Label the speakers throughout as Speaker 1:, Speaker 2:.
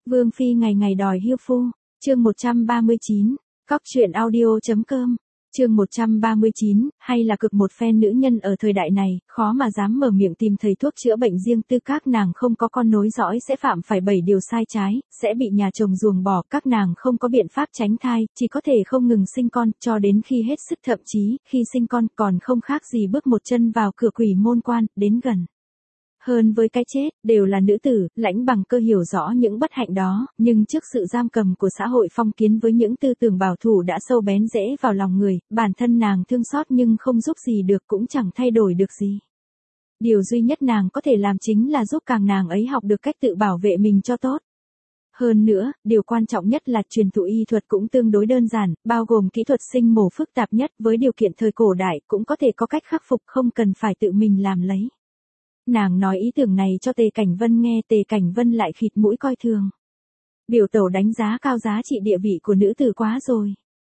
Speaker 1: Vương Phi ngày ngày đòi hiêu phu, chương 139, cóc truyện audio.com, chương 139, hay là cực một phen nữ nhân ở thời đại này, khó mà dám mở miệng tìm thầy thuốc chữa bệnh riêng tư, các nàng không có con nối dõi sẽ phạm phải 7 điều sai trái, sẽ bị nhà chồng ruồng bỏ, các nàng không có biện pháp tránh thai, chỉ có thể không ngừng sinh con, cho đến khi hết sức, thậm chí, khi sinh con còn không khác gì bước một chân vào cửa quỷ môn quan, đến gần hơn với cái chết, đều là nữ tử. Lãnh Bằng Cơ hiểu rõ những bất hạnh đó, nhưng trước sự giam cầm của xã hội phong kiến với những tư tưởng bảo thủ đã sâu bén rễ vào lòng người, bản thân nàng thương xót nhưng không giúp gì được, cũng chẳng thay đổi được gì. Điều duy nhất nàng có thể làm chính là giúp càng nàng ấy học được cách tự bảo vệ mình cho tốt. Hơn nữa, điều quan trọng nhất là truyền thụ y thuật cũng tương đối đơn giản, bao gồm kỹ thuật sinh mổ phức tạp nhất, với điều kiện thời cổ đại cũng có thể có cách khắc phục, không cần phải tự mình làm lấy. Nàng nói ý tưởng này cho Tề Cảnh Vân nghe, Tề Cảnh Vân lại khịt mũi coi thường. Biểu tẩu đánh giá cao giá trị địa vị của nữ tử quá rồi.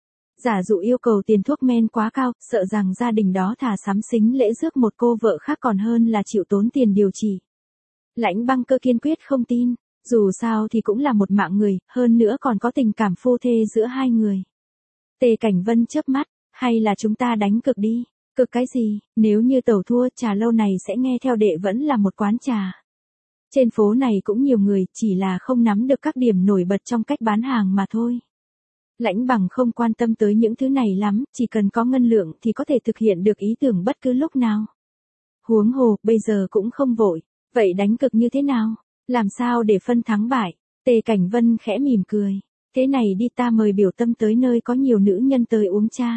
Speaker 1: Giả dụ yêu cầu tiền thuốc men quá cao, sợ rằng gia đình đó thà sắm sính lễ rước một cô vợ khác còn hơn là chịu tốn tiền điều trị. Lãnh Băng Cơ kiên quyết không tin, dù sao thì cũng là một mạng người, hơn nữa còn có tình cảm phu thê giữa hai người. Tề Cảnh Vân chớp mắt, hay là chúng ta đánh cược đi. Cực cái gì, nếu như tẩu thua, trà lâu này sẽ nghe theo đệ vẫn là một quán trà. Trên phố này cũng nhiều người, chỉ là không nắm được các điểm nổi bật trong cách bán hàng mà thôi. Lãnh Bằng không quan tâm tới những thứ này lắm, chỉ cần có ngân lượng thì có thể thực hiện được ý tưởng bất cứ lúc nào. Huống hồ, bây giờ cũng không vội, vậy đánh cực như thế nào? Làm sao để phân thắng bại? Tề Cảnh Vân khẽ mỉm cười. Thế này đi, ta mời biểu tâm tới nơi có nhiều nữ nhân tới uống trà.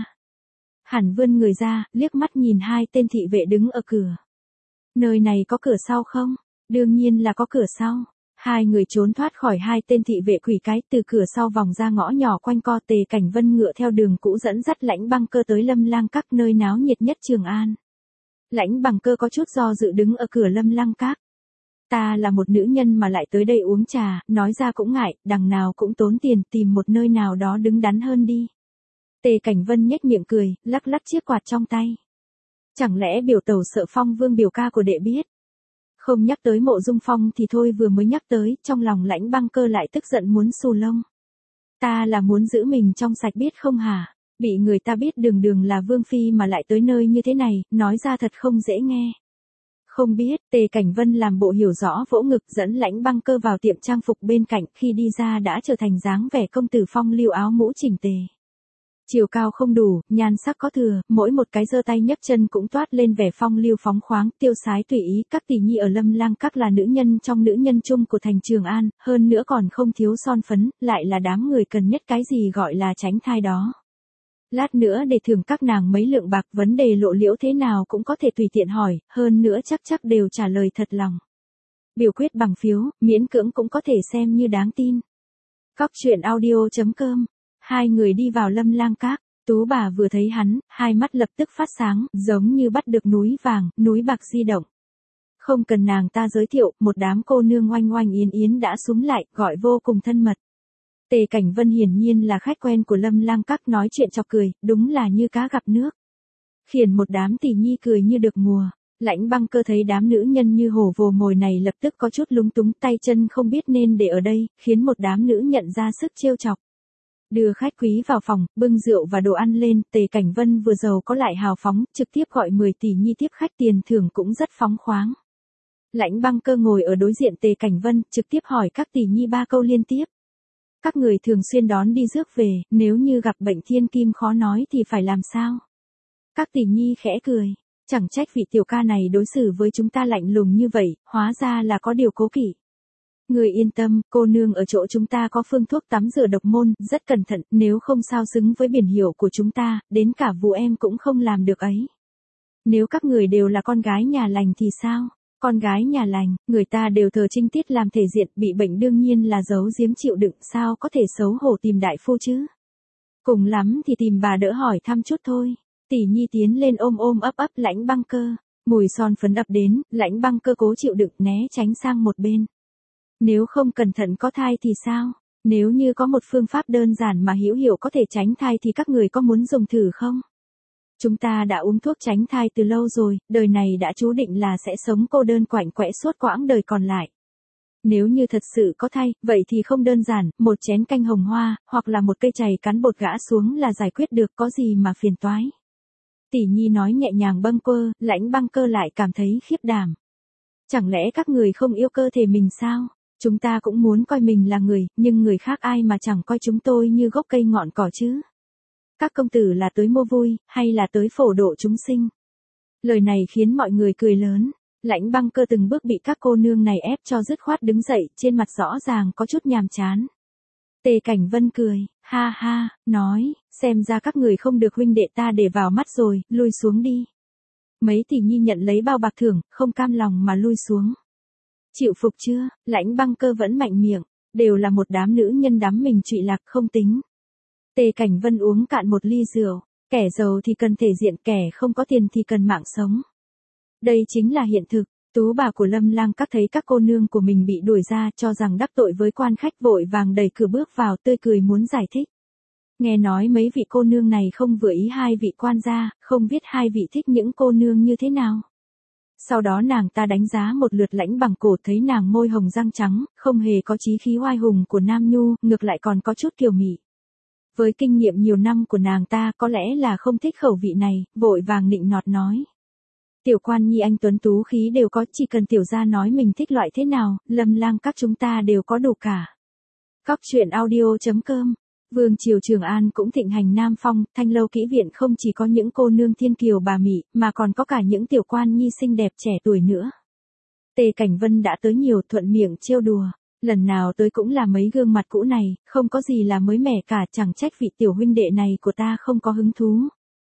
Speaker 1: Hẳn vươn người ra, liếc mắt nhìn hai tên thị vệ đứng ở cửa. Nơi này có cửa sau không? Đương nhiên là có cửa sau. Hai người trốn thoát khỏi hai tên thị vệ quỷ cái, từ cửa sau vòng ra ngõ nhỏ quanh co. Tề Cảnh Vân ngựa theo đường cũ dẫn dắt Lãnh Băng Cơ tới Lâm Lang Các, nơi náo nhiệt nhất Trường An. Lãnh Bằng Cơ có chút do dự đứng ở cửa Lâm Lang Các. Ta là một nữ nhân mà lại tới đây uống trà, nói ra cũng ngại, đằng nào cũng tốn tiền, tìm một nơi nào đó đứng đắn hơn đi. Tề Cảnh Vân nhếch miệng cười, lắc lắc chiếc quạt trong tay. Chẳng lẽ biểu tẩu sợ Phong Vương biểu ca của đệ biết? Không nhắc tới Mộ Dung Phong thì thôi, vừa mới nhắc tới, trong lòng Lãnh Băng Cơ lại tức giận muốn xù lông. Ta là muốn giữ mình trong sạch biết không hả? Bị người ta biết đường đường là Vương Phi mà lại tới nơi như thế này, nói ra thật không dễ nghe. Không biết, Tề Cảnh Vân làm bộ hiểu rõ, vỗ ngực dẫn Lãnh Băng Cơ vào tiệm trang phục bên cạnh, khi đi ra đã trở thành dáng vẻ công tử phong lưu, áo mũ chỉnh tề. Chiều cao không đủ, nhan sắc có thừa, mỗi một cái giơ tay nhấc chân cũng toát lên vẻ phong lưu phóng khoáng, tiêu sái tùy ý. Các tỷ nhi ở Lâm Lang Các là nữ nhân trong nữ nhân chung của thành Trường An, hơn nữa còn không thiếu son phấn, lại là đám người cần nhất cái gì gọi là tránh thai đó. Lát nữa để thưởng các nàng mấy lượng bạc, vấn đề lộ liễu thế nào cũng có thể tùy tiện hỏi, hơn nữa chắc đều trả lời thật lòng. Biểu quyết bằng phiếu, miễn cưỡng cũng có thể xem như đáng tin. Cóc truyện audio.com. Hai người đi vào Lâm Lang Các, Tú bà vừa thấy hắn, hai mắt lập tức phát sáng, giống như bắt được núi vàng, núi bạc di động. Không cần nàng ta giới thiệu, một đám cô nương oanh oanh yến yến đã xúm lại, gọi vô cùng thân mật. Tề Cảnh Vân hiển nhiên là khách quen của Lâm Lang Các, nói chuyện chọc cười, đúng là như cá gặp nước. Khiển một đám tỷ nhi cười như được mùa. Lãnh Băng Cơ thấy đám nữ nhân như hổ vồ mồi này lập tức có chút lúng túng, tay chân không biết nên để ở đây, khiến một đám nữ nhận ra sức trêu chọc. Đưa khách quý vào phòng, bưng rượu và đồ ăn lên, Tề Cảnh Vân vừa giàu có lại hào phóng, trực tiếp gọi 10 tỷ nhi tiếp khách, tiền thưởng cũng rất phóng khoáng. Lãnh Băng Cơ ngồi ở đối diện Tề Cảnh Vân, trực tiếp hỏi các tỷ nhi 3 câu liên tiếp. Các người thường xuyên đón đi rước về, nếu như gặp bệnh thiên kim khó nói thì phải làm sao? Các tỷ nhi khẽ cười, chẳng trách vị tiểu ca này đối xử với chúng ta lạnh lùng như vậy, hóa ra là có điều cố kỵ. Người yên tâm, cô nương ở chỗ chúng ta có phương thuốc tắm rửa độc môn, rất cẩn thận, nếu không sao xứng với biển hiệu của chúng ta, đến cả vụ em cũng không làm được ấy. Nếu các người đều là con gái nhà lành thì sao? Con gái nhà lành, người ta đều thờ trinh tiết làm thể diện, bị bệnh đương nhiên là giấu giếm chịu đựng, sao có thể xấu hổ tìm đại phu chứ? Cùng lắm thì tìm bà đỡ hỏi thăm chút thôi. Tỷ nhi tiến lên ôm ấp Lãnh Băng Cơ, mùi son phấn ập đến, Lãnh Băng Cơ cố chịu đựng né tránh sang một bên. Nếu không cẩn thận có thai thì sao? Nếu như có một phương pháp đơn giản mà hữu hiệu có thể tránh thai thì các người có muốn dùng thử không? Chúng ta đã uống thuốc tránh thai từ lâu rồi, đời này đã chú định là sẽ sống cô đơn quạnh quẽ suốt quãng đời còn lại. Nếu như thật sự có thay, vậy thì không đơn giản, một chén canh hồng hoa, hoặc là một cây chày cán bột gã xuống là giải quyết được, có gì mà phiền toái. Tỷ nhi nói nhẹ nhàng bâng quơ, Lãnh Băng Cơ lại cảm thấy khiếp đảm. Chẳng lẽ các người không yêu cơ thể mình sao? Chúng ta cũng muốn coi mình là người, nhưng người khác ai mà chẳng coi chúng tôi như gốc cây ngọn cỏ chứ? Các công tử là tới mua vui, hay là tới phổ độ chúng sinh? Lời này khiến mọi người cười lớn. Lãnh Băng Cơ từng bước bị các cô nương này ép cho dứt khoát đứng dậy, trên mặt rõ ràng có chút nhàm chán. Tề Cảnh Vân cười, ha ha, nói, xem ra các người không được huynh đệ ta để vào mắt rồi, lui xuống đi. Mấy tỷ nhi nhận lấy bao bạc thưởng, không cam lòng mà lui xuống. Chịu phục chưa? Lãnh Băng Cơ vẫn mạnh miệng, đều là một đám nữ nhân đắm mình trụy lạc không tính. Tề Cảnh Vân uống cạn một ly rượu, kẻ giàu thì cần thể diện, kẻ không có tiền thì cần mạng sống. Đây chính là hiện thực. Tú bà của Lâm Lang Các thấy các cô nương của mình bị đuổi ra, cho rằng đắc tội với quan khách, vội vàng đẩy cửa bước vào, tươi cười muốn giải thích. Nghe nói mấy vị cô nương này không vừa ý hai vị quan gia, không biết hai vị thích những cô nương như thế nào. Sau đó nàng ta đánh giá một lượt Lãnh Bằng Cổ, thấy nàng môi hồng răng trắng, không hề có chí khí oai hùng của nam nhu, ngược lại còn có chút kiều mị. Với kinh nghiệm nhiều năm của nàng ta, có lẽ là không thích khẩu vị này, vội vàng nịnh nọt nói. Tiểu quan nhi anh tuấn tú khí đều có, chỉ cần tiểu gia nói mình thích loại thế nào, Lâm Lang Các chúng ta đều có đủ cả. Cóc truyện audio.com. Vương triều Trường An cũng thịnh hành Nam Phong, Thanh Lâu Kỹ Viện không chỉ có những cô nương thiên kiều bà mị, mà còn có cả những tiểu quan nhi xinh đẹp trẻ tuổi nữa. Tề Cảnh Vân đã tới nhiều, thuận miệng trêu đùa, lần nào tới cũng là mấy gương mặt cũ này, không có gì là mới mẻ cả, chẳng trách vị tiểu huynh đệ này của ta không có hứng thú.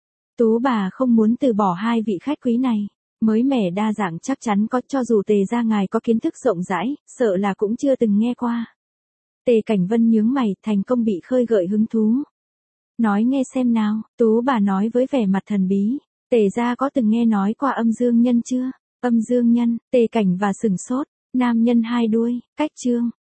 Speaker 1: Tú bà không muốn từ bỏ hai vị khách quý này, mới mẻ đa dạng chắc chắn có, cho dù Tề gia ngài có kiến thức rộng rãi, sợ là cũng chưa từng nghe qua. Tề Cảnh Vân nhướng mày, thành công bị khơi gợi hứng thú. Nói nghe xem nào, Tú bà nói với vẻ mặt thần bí, Tề gia có từng nghe nói qua âm dương nhân chưa? Âm dương nhân, Tề Cảnh và sừng sốt, nam nhân hai đuôi, cách chương.